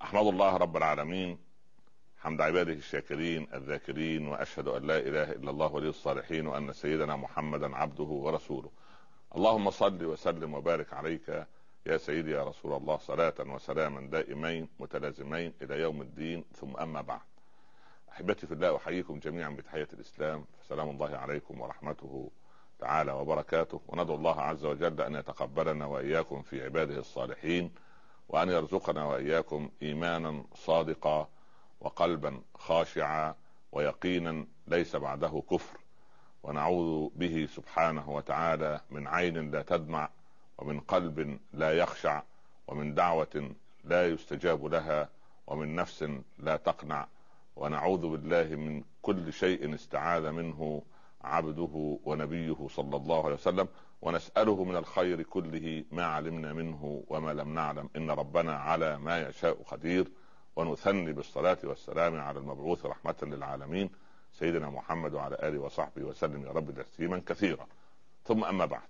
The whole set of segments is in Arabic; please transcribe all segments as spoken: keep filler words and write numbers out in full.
أحمد الله رب العالمين حمد عباده الشاكرين الذاكرين، وأشهد أن لا إله إلا الله ولي الصالحين، وأن سيدنا محمدا عبده ورسوله. اللهم صل وسلم وبارك عليك يا سيدي يا رسول الله، صلاة وسلاما دائمين متلازمين إلى يوم الدين، ثم أما بعد. أحبتي في الله، أحييكم جميعا بتحية الإسلام، فسلام الله عليكم ورحمته تعالى وبركاته. وندعو الله عز وجل أن يتقبلنا وإياكم في عباده الصالحين، وأن يرزقنا وإياكم إيمانا صادقا وقلبا خاشعا ويقينا ليس بعده كفر، ونعوذ به سبحانه وتعالى من عين لا تدمع، ومن قلب لا يخشع، ومن دعوة لا يستجاب لها، ومن نفس لا تقنع. ونعوذ بالله من كل شيء استعاذ منه عبده ونبيه صلى الله عليه وسلم، ونسأله من الخير كله ما علمنا منه وما لم نعلم، إن ربنا على ما يشاء قدير. ونثني بالصلاة والسلام على المبعوث رحمة للعالمين سيدنا محمد وعلى آله وصحبه وسلم يا رب تسليما كثيرا. ثم أما بعد،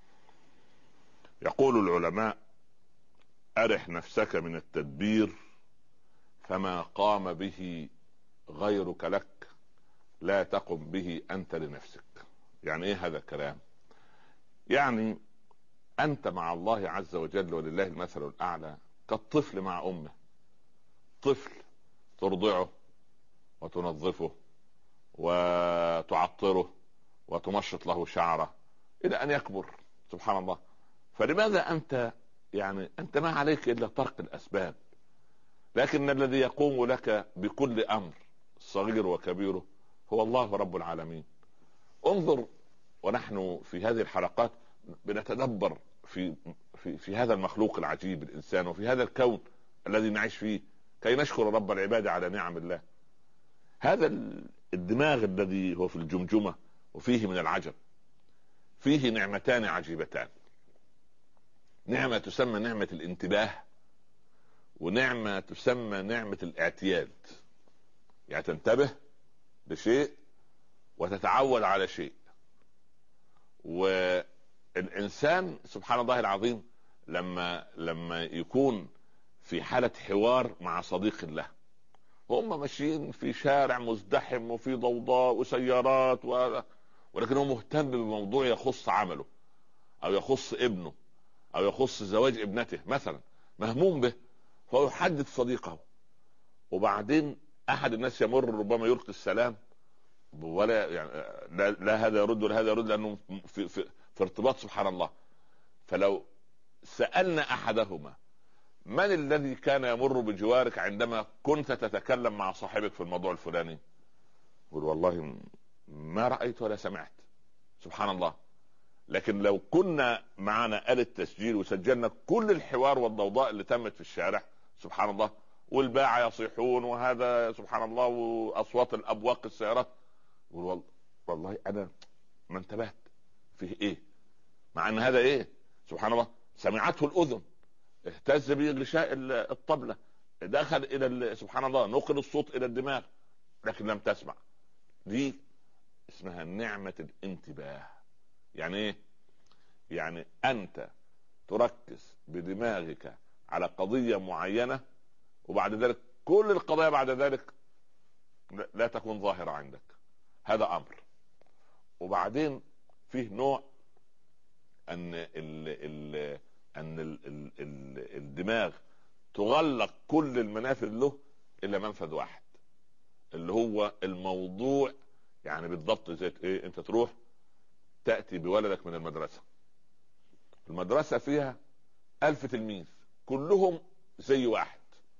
يقول العلماء: أرح نفسك من التدبير، فما قام به غيرك لك لا تقم به أنت لنفسك. يعني إيه هذا الكلام؟ يعني أنت مع الله عز وجل ولله المثل الأعلى كالطفل مع أمه. طفل ترضعه وتنظفه وتعطره وتمشط له شعره إلى أن يكبر، سبحان الله. فلماذا أنت يعني أنت ما عليك إلا طرق الأسباب، لكن الذي يقوم لك بكل أمر صغير وكبيره هو الله رب العالمين. انظر، ونحن في هذه الحلقات بنتدبر في في في هذا المخلوق العجيب الإنسان، وفي هذا الكون الذي نعيش فيه، كي نشكر رب العباد على نعم الله. هذا الدماغ الذي هو في الجمجمة وفيه من العجب، فيه نعمتان عجيبتان: نعمة تسمى نعمة الانتباه، ونعمة تسمى نعمة الاعتياد. يعني تنتبه لشيء وتتعود على شيء. والإنسان سبحان الله العظيم لما لما يكون في حالة حوار مع صديق له، هم ماشيين في شارع مزدحم وفي ضوضاء وسيارات و... ولكن هو مهتم بموضوع يخص عمله أو يخص ابنه أو يخص زواج ابنته مثلا، مهموم به، فهو يحدث صديقه. وبعدين أحد الناس يمر ربما يلقي السلام، ولا يعني لا, لا هذا يرد ولا هذا يرد، لأنه في, في, في ارتباط سبحان الله. فلو سألنا أحدهما: من الذي كان يمر بجوارك عندما كنت تتكلم مع صاحبك في الموضوع الفلاني؟ يقول: والله ما رأيت ولا سمعت. سبحان الله. لكن لو كنا معنا آلة تسجيل وسجلنا كل الحوار والضوضاء اللي تمت في الشارع، سبحان الله، والباعة يصيحون وهذا سبحان الله، وأصوات الأبواق السيارات، يقول: والله أنا ما انتبهت فيه إيه، مع أن هذا إيه سبحان الله سمعته الأذن، اهتز به غشاء الطبلة، دخل إلى سبحان الله نقل الصوت إلى الدماغ، لكن لم تسمع. دي اسمها نعمة الانتباه. يعني ايه؟ يعني انت تركز بدماغك على قضية معينة، وبعد ذلك كل القضايا بعد ذلك لا تكون ظاهرة عندك. هذا امر. وبعدين فيه نوع ان ال ال ان ال ال ال الدماغ تغلق كل المنافذ له الا منفذ واحد، اللي هو الموضوع. يعني بالضبط زي ايه؟ انت تروح تأتي بولدك من المدرسة، المدرسة فيها ألف تلميذ كلهم زي واحد،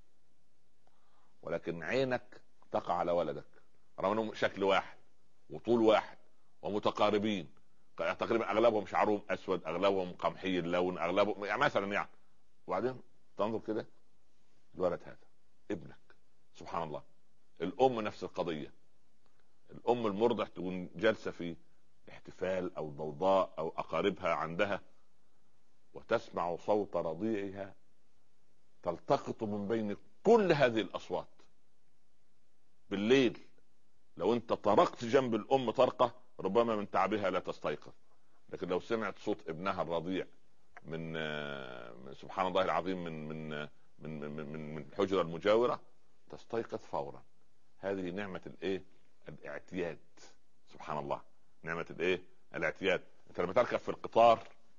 ولكن عينك تقع على ولدك رغم انهم شكل واحد وطول واحد ومتقاربين تقريبا، اغلبهم شعرهم اسود، اغلبهم قمحي اللون، اغلبهم يعني مثلا يعني. وبعدين تنظر كده، الولد هذا ابنك، سبحان الله. الام نفس القضية، الام المرضع تكون جالسة في احتفال او ضوضاء او اقاربها عندها، وتسمع صوت رضيعها تلتقط من بين كل هذه الاصوات. بالليل لو انت طرقت جنب الام طرقة ربما من تعبها لا تستيقظ، لكن لو سمعت صوت ابنها الرضيع من سبحان الله العظيم من من من من, من الحجرة المجاورة تستيقظ فورا. هذه نعمة الايه؟ الاعتياد. سبحان الله، نعمة الايه؟ الاعتياد. انت لما تركب في القطار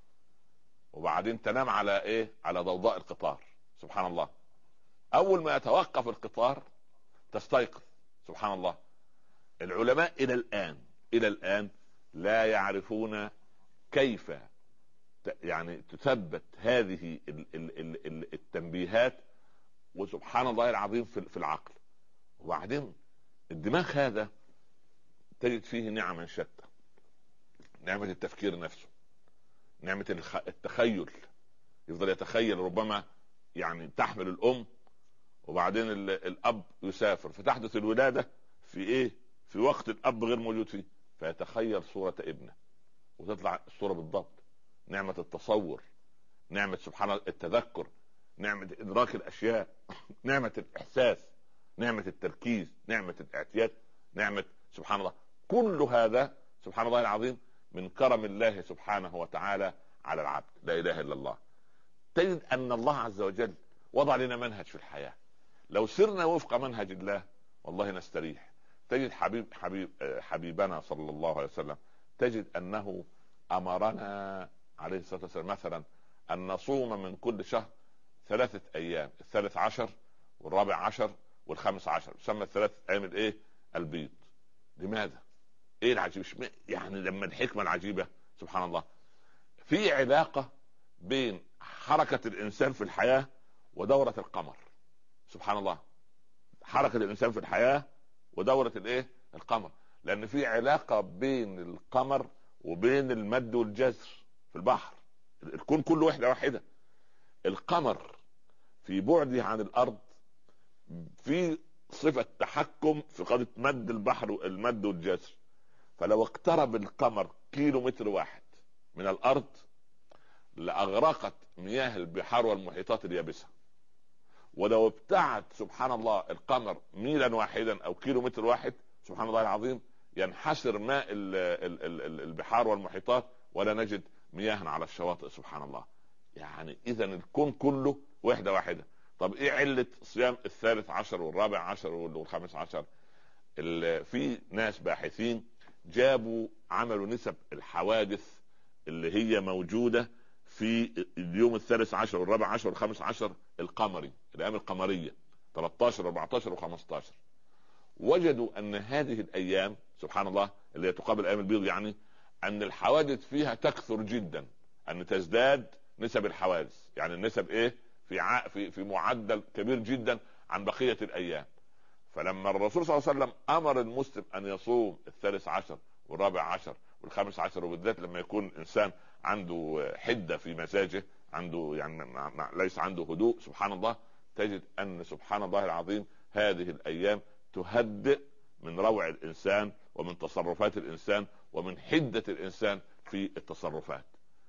وبعدين تنام على ايه؟ على ضوضاء القطار، سبحان الله، اول ما يتوقف القطار تستيقظ. سبحان الله. العلماء الى الان الى الان لا يعرفون كيف يعني تثبت هذه التنبيهات، وسبحان الله العظيم في العقل. وبعدين الدماغ هذا تجد فيه نعما شتى، نعمة التفكير نفسه، نعمة التخيل، يفضل يتخيل. ربما يعني تحمل الأم وبعدين الأب يسافر فتحدث الولادة في إيه؟ في وقت الأب غير موجود فيه، فيتخيل صورة ابنه وتطلع الصورة بالضبط. نعمة التصور، نعمة سبحان الله التذكر، نعمة إدراك الأشياء، نعمة الإحساس، نعمة التركيز، نعمة الاعتياد، نعمة سبحان الله. كل هذا سبحان الله العظيم من كرم الله سبحانه وتعالى على العبد. لا إله إلا الله. تجد أن الله عز وجل وضع لنا منهج في الحياة، لو سرنا وفق منهج الله والله نستريح. تجد حبيب حبيب حبيبنا صلى الله عليه وسلم، تجد أنه أمرنا عليه الصلاة والسلام مثلا أن نصوم من كل شهر ثلاثة أيام، الثالث عشر والرابع عشر والخامس عشر، يسمى الثلاثة أيام الإيه؟ البيض. لماذا؟ إيه العجيب؟ يعني لما الحكمة العجيبة سبحان الله، في علاقة بين حركة الإنسان في الحياة ودورة القمر. سبحان الله، حركة الإنسان في الحياة ودورة الإيه؟ القمر. لأن في علاقة بين القمر وبين المد والجزر في البحر. الكون كله وحدة واحدة. القمر في بعده عن الأرض في صفة تحكم في قضية مد البحر والمد والجزر. فلو اقترب القمر كيلو متر واحد من الأرض لأغرقت مياه البحار والمحيطات اليابسة. ولو ابتعد سبحان الله القمر ميلا واحدا أو كيلو متر واحد سبحان الله العظيم ينحسر ماء البحار والمحيطات ولا نجد مياه على الشواطئ. سبحان الله. يعني إذا الكون كله وحدة واحدة. طب إيه علة صيام الثالث عشر والرابع عشر والخامس عشر؟ في ناس باحثين جابوا عملوا نسب الحوادث اللي هي موجودة في اليوم الثالث عشر والرابع عشر والخامس عشر القمري، الأيام القمرية ثلاثة عشر أربعة عشر وخمسة عشر. وجدوا أن هذه الأيام سبحان الله اللي تقابل أيام البيض يعني أن الحوادث فيها تكثر جدا، أن تزداد نسب الحوادث. يعني النسب إيه؟ في ع... في في معدل كبير جدا عن بقية الأيام. فلما الرسول صلى الله عليه وسلم أمر المسلم أن يصوم الثالث عشر والرابع عشر والخامس عشر، وبالذات لما يكون إنسان عنده حدة في مزاجه، عنده يعني ليس عنده هدوء، سبحان الله، تجد أن سبحان الله العظيم هذه الأيام تهدئ من روع الإنسان ومن تصرفات الإنسان ومن حدة الإنسان في التصرفات.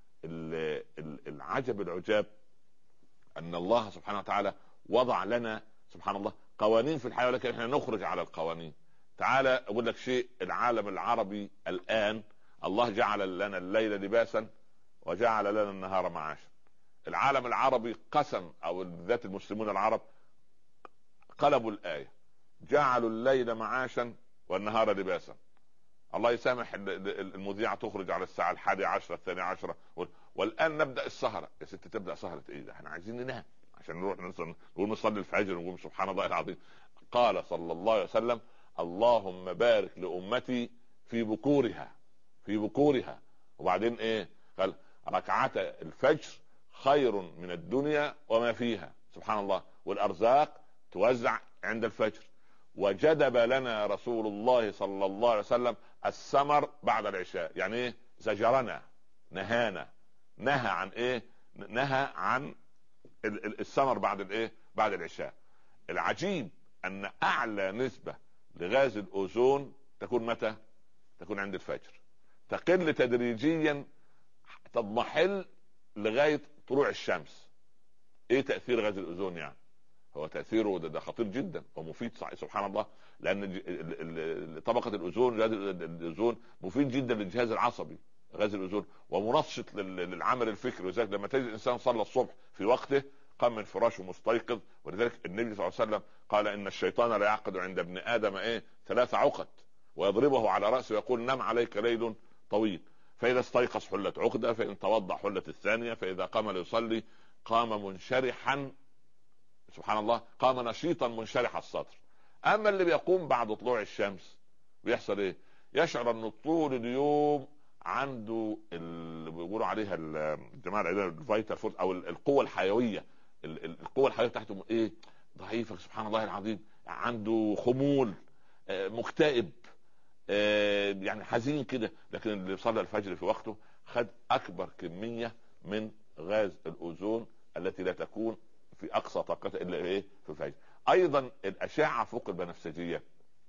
العجب العجاب أن الله سبحانه وتعالى وضع لنا سبحان الله قوانين في الحياة، ولكن احنا نخرج على القوانين. تعالى أقول لك شيء. العالم العربي الآن الله جعل لنا الليل لباسا وجعل لنا النهار معاشا. العالم العربي قسم، أو بالذات المسلمون العرب قلبوا الآية، جعلوا الليل معاشا والنهار لباسا. الله يسامح المذيعة تخرج على الساعة الحادية عشرة الثانية عشرة والآن نبدأ السهرة. يا ست تبدأ سهرة ايه ده؟ احنا عايزين ننام عشان نروح نقوم نصلي الفجر ونقوم. سبحان الله العظيم. قال صلى الله عليه وسلم اللهم بارك لأمتي في بكورها في بكورها. وبعدين ايه؟ قال ركعتا الفجر خير من الدنيا وما فيها. سبحان الله. والأرزاق توزع عند الفجر. وجدب لنا رسول الله صلى الله عليه وسلم السمر بعد العشاء. يعني ايه؟ زجرنا، نهانا، نهى عن ايه؟ نهى عن السمر بعد الايه؟ بعد العشاء. العجيب ان اعلى نسبة لغاز الاوزون تكون متى؟ تكون عند الفجر، تقل تدريجيا، تضمحل لغاية طلوع الشمس. ايه تأثير غاز الاوزون؟ يعني هو تأثيره ده, ده خطير جدا ومفيد سبحان الله، لأن طبقة الأوزون غاز الأوزون مفيد جدا للجهاز العصبي غاز الأوزون، ومنشط للعمل الفكري. وذلك لما تجد الإنسان صلى الصبح في وقته قام من فراشه مستيقظ. ولذلك النبي صلى الله عليه وسلم قال ان الشيطان لا يعقد عند ابن ادم ايه ثلاث عقد ويضربه على راسه ويقول نم عليك ليل طويل، فاذا استيقظ حلت عقده، فان توضا حلت الثانيه، فاذا قام ليصلي قام منشرحا، سبحان الله، قام نشيطا منشرح الصدر. اما اللي بيقوم بعد طلوع الشمس بيحصل ايه؟ يشعر انه طول اليوم عنده اللي بيقولوا عليها الجماعه الفيتا فورس او القوه الحيويه، القوه الحيويه بتاعته ايه؟ ضعيفه، سبحان الله العظيم. عنده خمول، مكتئب، يعني حزين كده. لكن اللي صلى الفجر في وقته خد اكبر كميه من غاز الاوزون التي لا تكون في اقصى طاقتها الا ايه؟ في الفجر. ايضا الاشعه فوق البنفسجيه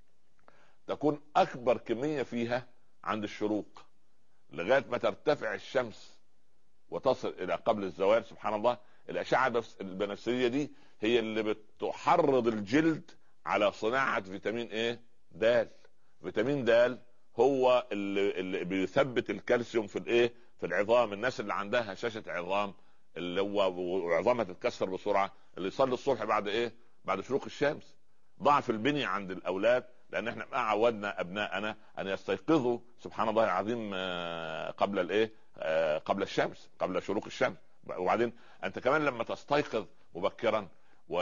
تكون اكبر كميه فيها عند الشروق لغايه ما ترتفع الشمس وتصل الى قبل الزوال. سبحان الله. الاشعه البنفسجيه دي هي اللي بتحرض الجلد على صناعه فيتامين ايه؟ د. فيتامين د هو اللي, اللي بيثبت الكالسيوم في الايه؟ في العظام. الناس اللي عندها هشاشه عظام اللي هو عظامها تتكسر بسرعه، اللي يصلي الصبح بعد ايه؟ بعد شروق الشمس. ضعف البنية عند الاولاد لان احنا ما عودنا ابنائنا ان يستيقظوا سبحان الله العظيم قبل الايه؟ قبل الشمس، قبل شروق الشمس. وبعدين انت كمان لما تستيقظ مبكرا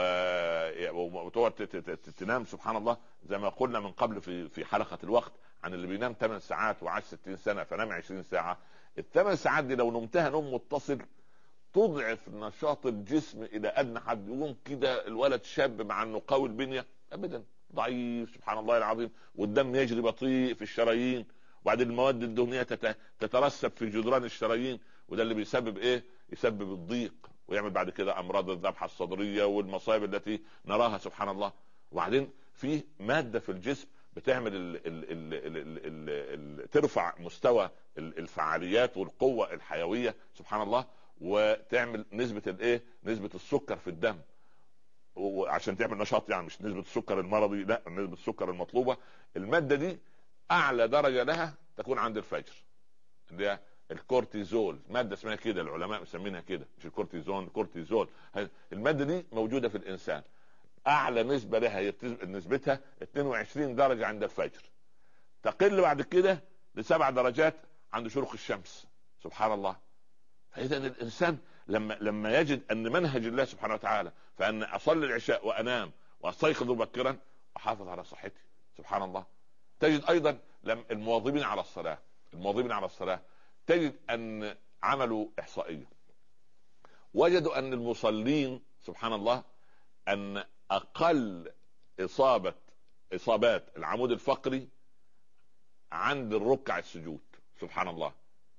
وتقعد تنام سبحان الله زي ما قلنا من قبل في في حلقه الوقت عن اللي بينام ثمان ساعات وعاش ستين سنه فنام عشرين ساعه. الثمان ساعات دي لو نمتها نوم متصل تضعف نشاط الجسم الى ادنى حد. يقوم كده الولد شاب مع انه قوي البنيه ابدا ضعيف سبحان الله العظيم، والدم يجري بطيء في الشرايين، وبعدين المواد الدهنيه تترسب في جدران الشرايين، وده اللي بيسبب ايه؟ يسبب الضيق ويعمل بعد كده امراض الذبحه الصدريه والمصايب التي نراها سبحان الله. وبعدين في ماده في الجسم بتعمل ال ال ال ال ال ال ترفع مستوى الفعاليات والقوه الحيويه سبحان الله، وتعمل نسبه الايه؟ نسبه السكر في الدم، وعشان تعمل نشاط، يعني مش نسبه السكر المرضي، لا نسبه السكر المطلوبه. الماده دي اعلى درجه لها تكون عند الفجر، اللي هي الكورتيزول. ماده اسمها كده، العلماء مسمينها كده، مش الكورتيزون، الكورتيزول. الماده دي موجوده في الانسان، اعلى نسبه لها هي نسبتها اثنين وعشرين درجه عند الفجر، تقل بعد كده لسبع درجات عند شروق الشمس سبحان الله. فاذا الانسان لما لما يجد ان منهج الله سبحانه وتعالى فان اصلي العشاء وانام واستيقظ مبكرا واحافظ على صحتي سبحان الله. تجد ايضا المواظبين على الصلاه، المواظبين على الصلاه تجد ان عملوا احصائيه وجدوا ان المصلين سبحان الله ان اقل اصابه اصابات العمود الفقري عند الركع السجود سبحان الله.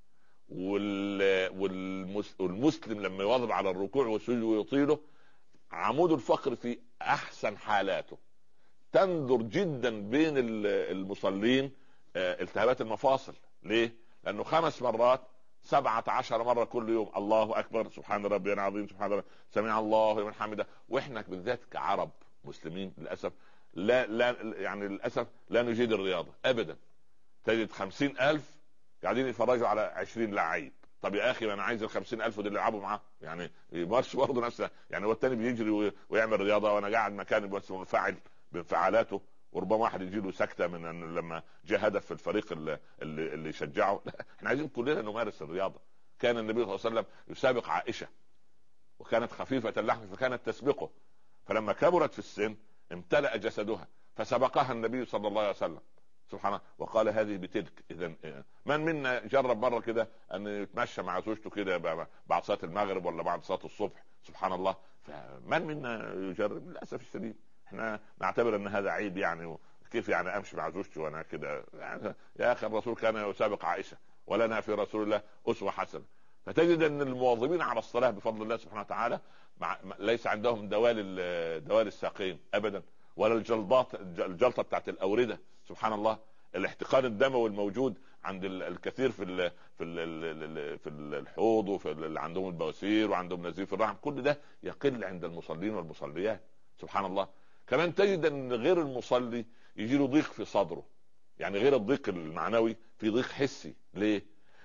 والمسلم لما يواظب على الركوع والسجود ويطيله عمود الفقر في احسن حالاته. تندر جدا بين المصلين التهابات المفاصل. ليه؟ لانه خمس مرات سبعة عشر مرة كل يوم الله اكبر سبحان ربي العظيم سبحان ربي سمع الله لمن حمده. واحنا بالذات كعرب مسلمين للاسف لا لا يعني للاسف لا نجيد الرياضة ابدا. تجد خمسين الف قاعدين يتفرجوا على عشرين لعيب. طب يا اخي انا عايز الخمسين الف دول اللي يلعبوا معاه، يعني يمارس برضه نفسه. يعني هو التاني بيجري ويعمل رياضة وانا قاعد مكاني بس منفعل بانفعالاته، وربما واحد يجي له سكته من أن لما جاء هدف في الفريق اللي, اللي يشجعه. لا احنا عايزين كلنا نمارس الرياضه. كان النبي صلى الله عليه وسلم يسابق عائشه وكانت خفيفه اللحم فكانت تسبقه، فلما كبرت في السن امتلأ جسدها فسبقها النبي صلى الله عليه وسلم سبحان الله وقال هذه بتلك. اذا من منا جرب مره كده ان يتمشى مع زوجته كده بعد صلاه المغرب ولا بعد صلاه الصبح سبحان الله؟ فمن منا يجرب؟ للاسف الشديد احنا نعتبر ان هذا عيب، يعني كيف يعني امشي مع زوجتي وانا كده؟ يعني يا اخي الرسول كان يسابق عائشه ولنا في رسول الله اسوه حسنه. فتجد ان المواظبين على الصلاه بفضل الله سبحانه وتعالى مع ليس عندهم دوال دوال الساقين ابدا، ولا الجلطات الجلطه بتاعت الاورده سبحان الله. الاحتقان الدموي الموجود عند الكثير في ال في ال في الحوض وفي اللي عندهم البواسير وعندهم نزيف الرحم، كل ده يقل عند المصلين والمصليات سبحان الله. كمان تجد ان غير المصلي يجي له ضيق في صدره، يعني غير الضيق المعنوي في ضيق حسي. ليه؟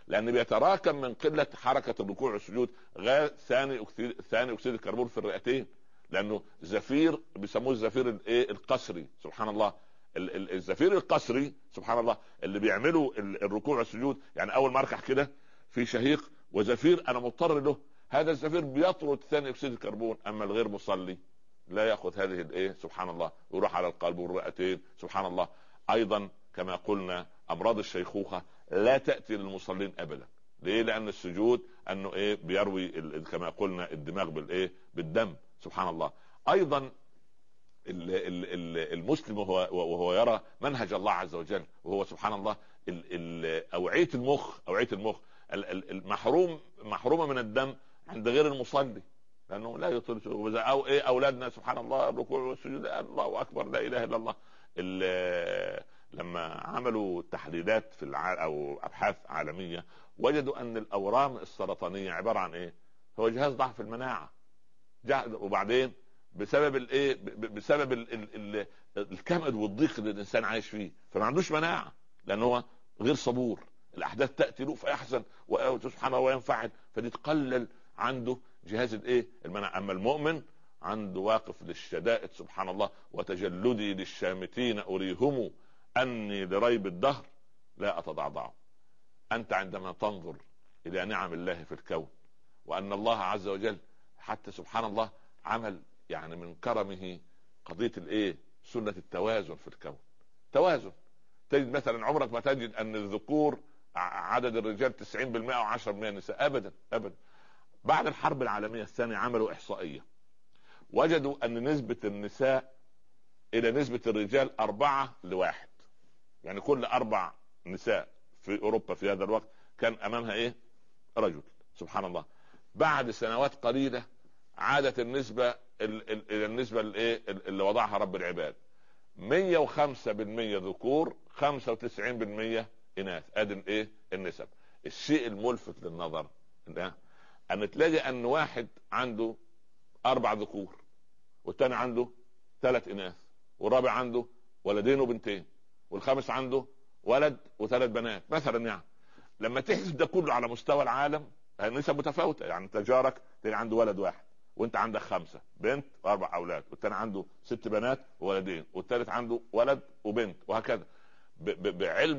لان بيتراكم من قله حركه الركوع والسجود غاز ثاني اكسيد ثاني اكسيد الكربون في الرئتين، لانه زفير بيسموه الزفير الايه القسري. سبحان الله، الزفير القسري سبحان الله اللي بيعملوا الركوع والسجود، يعني اول ما اركع كده في شهيق وزفير انا مضطر له، هذا الزفير بيطرد ثاني اكسيد الكربون. اما الغير مصلي لا ياخذ هذه الايه سبحان الله، ويروح على القلب والرئتين سبحان الله. ايضا كما قلنا امراض الشيخوخه لا تاتي للمصلين ابدا. ليه؟ لان السجود انه ايه بيروي كما قلنا الدماغ بالايه بالدم سبحان الله. ايضا المسلم وهو, وهو يرى منهج الله عز وجل، وهو سبحان الله اوعيه المخ اوعيه المخ المحروم محرومه من الدم عند غير المصلي، لانه لا يطيل او ايه اولادنا سبحان الله الركوع والسجود الله اكبر لا اله الا الله. لما عملوا تحليلات في الع... او ابحاث عالميه وجدوا ان الاورام السرطانيه عباره عن ايه؟ هو جهاز ضعف المناعه. وبعدين بسبب الايه بسبب ال... ال... ال... الكمد والضيق اللي الانسان عايش فيه، فما عندوش مناعه لانه هو غير صبور، الاحداث تاتي له فيحزن وسبحان الله وينفعل، فدي تقلل عنده جهاز الايه المناعه. اما المؤمن عنده واقف للشدائد سبحان الله، وتجلدي للشامتين اريهم اني لريب الدهر لا اتضعضع. انت عندما تنظر الى نعم الله في الكون، وان الله عز وجل حتى سبحان الله عمل يعني من كرمه قضيه الايه سنه التوازن في الكون. توازن، تجد مثلا عمرك ما تجد ان الذكور عدد الرجال تسعين بالمئة وعشرة بالمئة النساء، ابدا ابدا. بعد الحرب العالميه الثانيه عملوا احصائيه وجدوا ان نسبه النساء الى نسبه الرجال أربعة لواحد، يعني كل اربع نساء في اوروبا في هذا الوقت كان امامها ايه رجل سبحان الله. بعد سنوات قليله عادت النسبه الى النسبه الايه اللي وضعها رب العباد، مئة وخمسة بالمئة ذكور خمسة وتسعين بالمئة اناث. ادي ايه النسب. الشيء الملفت للنظر ان تلاقي ان واحد عنده اربع ذكور، والثاني عنده ثلاث اناث، والرابع عنده ولدين وبنتين، والخامس عنده ولد وثلاث بنات مثلا. يعني لما تحسب ده كله على مستوى العالم النسب متفاوته. يعني انت جارك تلاقي عنده ولد واحد، وانت عندك خمسه بنت واربع اولاد، والثاني عنده ست بنات وولدين، والثالث عنده ولد وبنت، وهكذا. بعلم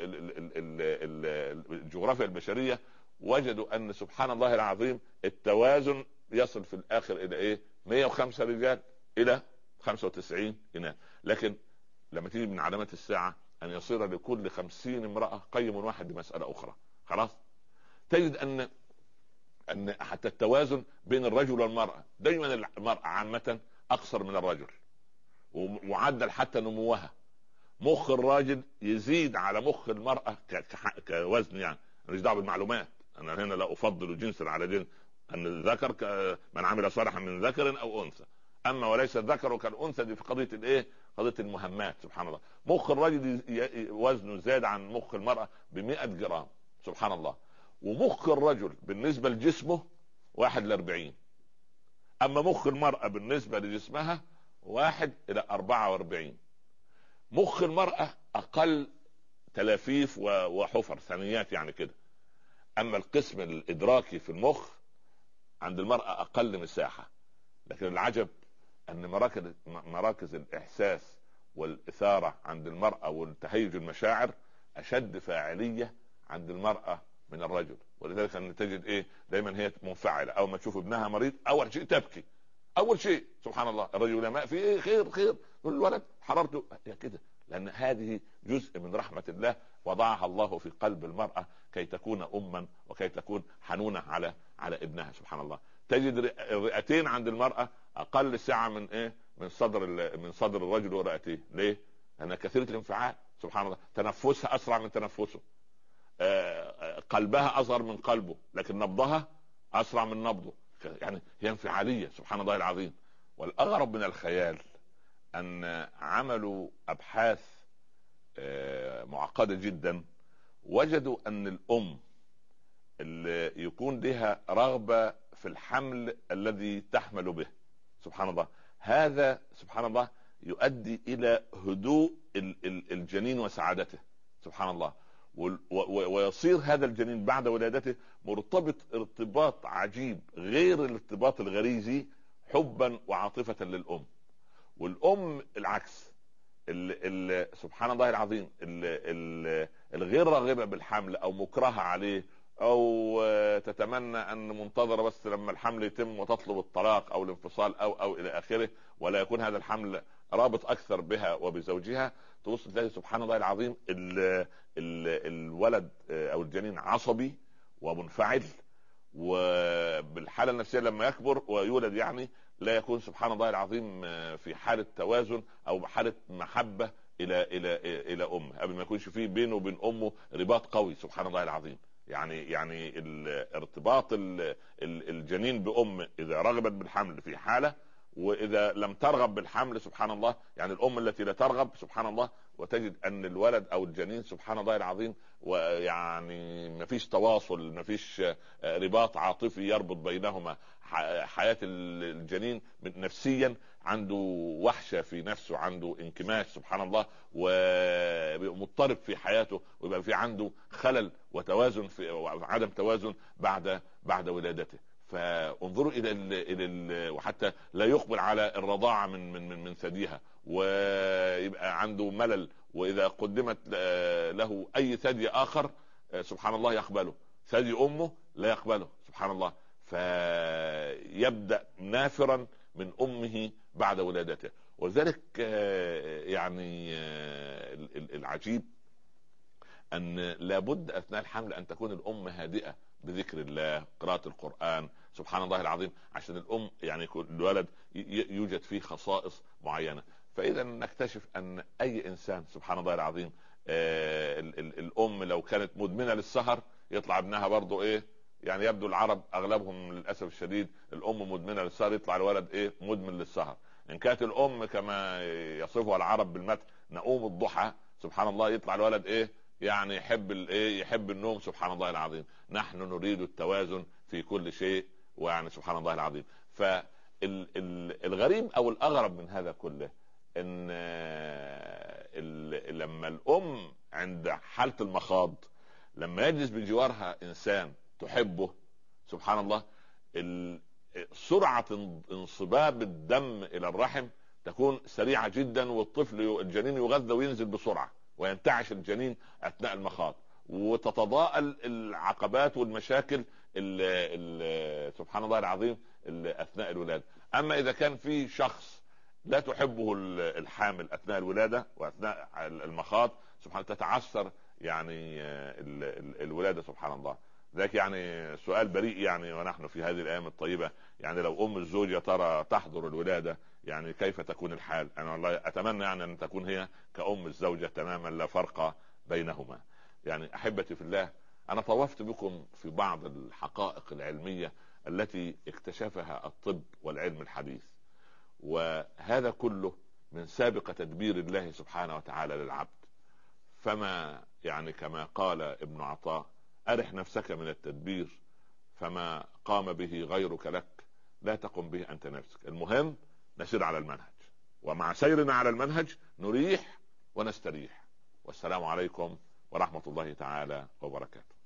الجغرافيا البشريه وجدوا ان سبحان الله العظيم التوازن يصل في الاخر الى ايه مئة وخمسة رجال الى خمسة وتسعين اناث. لكن لما تيجي من علامات الساعه ان يصير لكل خمسين امراه قيم واحد بمساله اخرى، خلاص تجد ان ان حتى التوازن بين الرجل والمراه، دايما المراه عامه اقصر من الرجل، ومعدل حتى نموها. مخ الراجل يزيد على مخ المراه كوزن. يعني ماليش دعوه بالمعلومات، انا هنا لا افضل جنسا على جنس، ان الذكر من عمل صالحا من ذكر او انثى، اما وليس الذكر كالانثى. دي في قضيه الايه قضيه المهمات سبحان الله. مخ الرجل وزنه زاد عن مخ المراه بمئة جرام سبحان الله. ومخ الرجل بالنسبه لجسمه واحد لاربعين، اما مخ المراه بالنسبه لجسمها واحد الى اربعة واربعين. مخ المراه اقل تلافيف وحفر ثانيات يعني كده، اما القسم الادراكي في المخ عند المرأة اقل مساحة. لكن العجب ان مراكز مراكز الاحساس والاثارة عند المرأة والتهيج المشاعر اشد فاعلية عند المرأة من الرجل. ولذلك ان تجد ايه دايما هي منفعلة، اول ما تشوف ابنها مريض اول شيء تبكي، اول شيء سبحان الله. الرجل ما في ايه خير خير، الولد حرارته كده، لان هذه جزء من رحمة الله وضعها الله في قلب المرأة كي تكون أما وكي تكون حنونة على على ابنها سبحان الله. تجد الرئتين عند المرأة أقل سعة من إيه من صدر من صدر الرجل ورئتيه. ليه؟ لأنها كثيرة الانفعال سبحان الله. تنفسها أسرع من تنفسه، قلبها أصغر من قلبه، لكن نبضها أسرع من نبضه. يعني هي انفعالية سبحان الله العظيم. والأغرب من الخيال أن عملوا أبحاث معقدة جدا، وجدوا ان الام اللي يكون لها رغبة في الحمل الذي تحمل به سبحان الله، هذا سبحان الله يؤدي الى هدوء الجنين وسعادته سبحان الله. ويصير هذا الجنين بعد ولادته مرتبط ارتباط عجيب غير الارتباط الغريزي، حبا وعاطفة للأم. والأم العكس، ال ال سبحان الله العظيم، ال ال الغير راغبة بالحمل أو مكرهة عليه، أو تتمنى أن منتظرة بس لما الحمل يتم وتطلب الطلاق أو الانفصال أو أو إلى آخره، ولا يكون هذا الحمل رابط أكثر بها وبزوجها، توصل تلاقي سبحان الله العظيم ال ال الولد أو الجنين عصبي ومنفعل، وبالحالة النفسية لما يكبر ويولد يعني لا يكون سبحان الله العظيم في حالة توازن أو حالة محبة إلى إلى إلى أمه، قبل ما يكونش فيه بينه وبين أمه رباط قوي سبحان الله العظيم. يعني يعني ارتباط الجنين بأم إذا رغبت بالحمل في حالة، وإذا لم ترغب بالحمل سبحان الله، يعني الأم التي لا ترغب سبحان الله، وتجد أن الولد أو الجنين سبحان الله العظيم ويعني ما فيش تواصل، ما فيش رباط عاطفي يربط بينهما. حياة الجنين نفسيا عنده وحشة في نفسه، عنده انكماش سبحان الله، ومضطرب في حياته، ويبقى في عنده خلل وتوازن في وعدم توازن بعد بعد ولادته. فانظروا الى ال الى ال وحتى لا يقبل على الرضاعه من من من, من ثديها، ويبقى عنده ملل، واذا قدمت له اي ثدي اخر سبحان الله يقبله، ثدي امه لا يقبله سبحان الله. فيبدا نافرا من امه بعد ولادته. ولذلك يعني العجيب ان لابد اثناء الحمل ان تكون الام هادئه بذكر الله، قراءة القرآن سبحان الله العظيم، عشان الام يعني الولد يوجد فيه خصائص معينة. فاذا نكتشف ان اي انسان سبحان الله العظيم آه ال ال الام لو كانت مدمنة للسهر يطلع ابنها برضو ايه، يعني يبدو العرب اغلبهم للاسف الشديد الام مدمنة للسهر، يطلع الولد ايه مدمن للسهر. ان كانت الام كما يصفها العرب بالمثل نؤوم الضحى سبحان الله، يطلع الولد ايه يعني يحب الايه يحب النوم سبحان الله العظيم. نحن نريد التوازن في كل شيء، ويعني سبحان الله العظيم. فالغريب او الاغرب من هذا كله ان لما الام عند حالة المخاض لما يجلس بجوارها انسان تحبه سبحان الله، سرعة انصباب الدم الى الرحم تكون سريعة جدا، والطفل الجنين يغذى وينزل بسرعة وينتعش الجنين اثناء المخاض، وتتضاءل العقبات والمشاكل ال ال سبحان الله العظيم اثناء الولاده. اما اذا كان في شخص لا تحبه الحامل اثناء الولاده واثناء المخاض سبحان الله تتعثر يعني الولاده سبحان الله. ذاك يعني سؤال بريء يعني، ونحن في هذه الايام الطيبه يعني لو ام الزوج يا ترى تحضر الولاده يعني كيف تكون الحال؟ انا والله اتمنى يعني ان تكون هي كأم الزوجة تماما، لا فرق بينهما. يعني احبتي في الله، انا طوفت بكم في بعض الحقائق العلمية التي اكتشفها الطب والعلم الحديث، وهذا كله من سابق تدبير الله سبحانه وتعالى للعبد. فما يعني كما قال ابن عطاء: أرح نفسك من التدبير، فما قام به غيرك لك لا تقم به أنت نفسك. المهم نسير على المنهج، ومع سيرنا على المنهج نريح ونستريح. والسلام عليكم ورحمة الله تعالى وبركاته.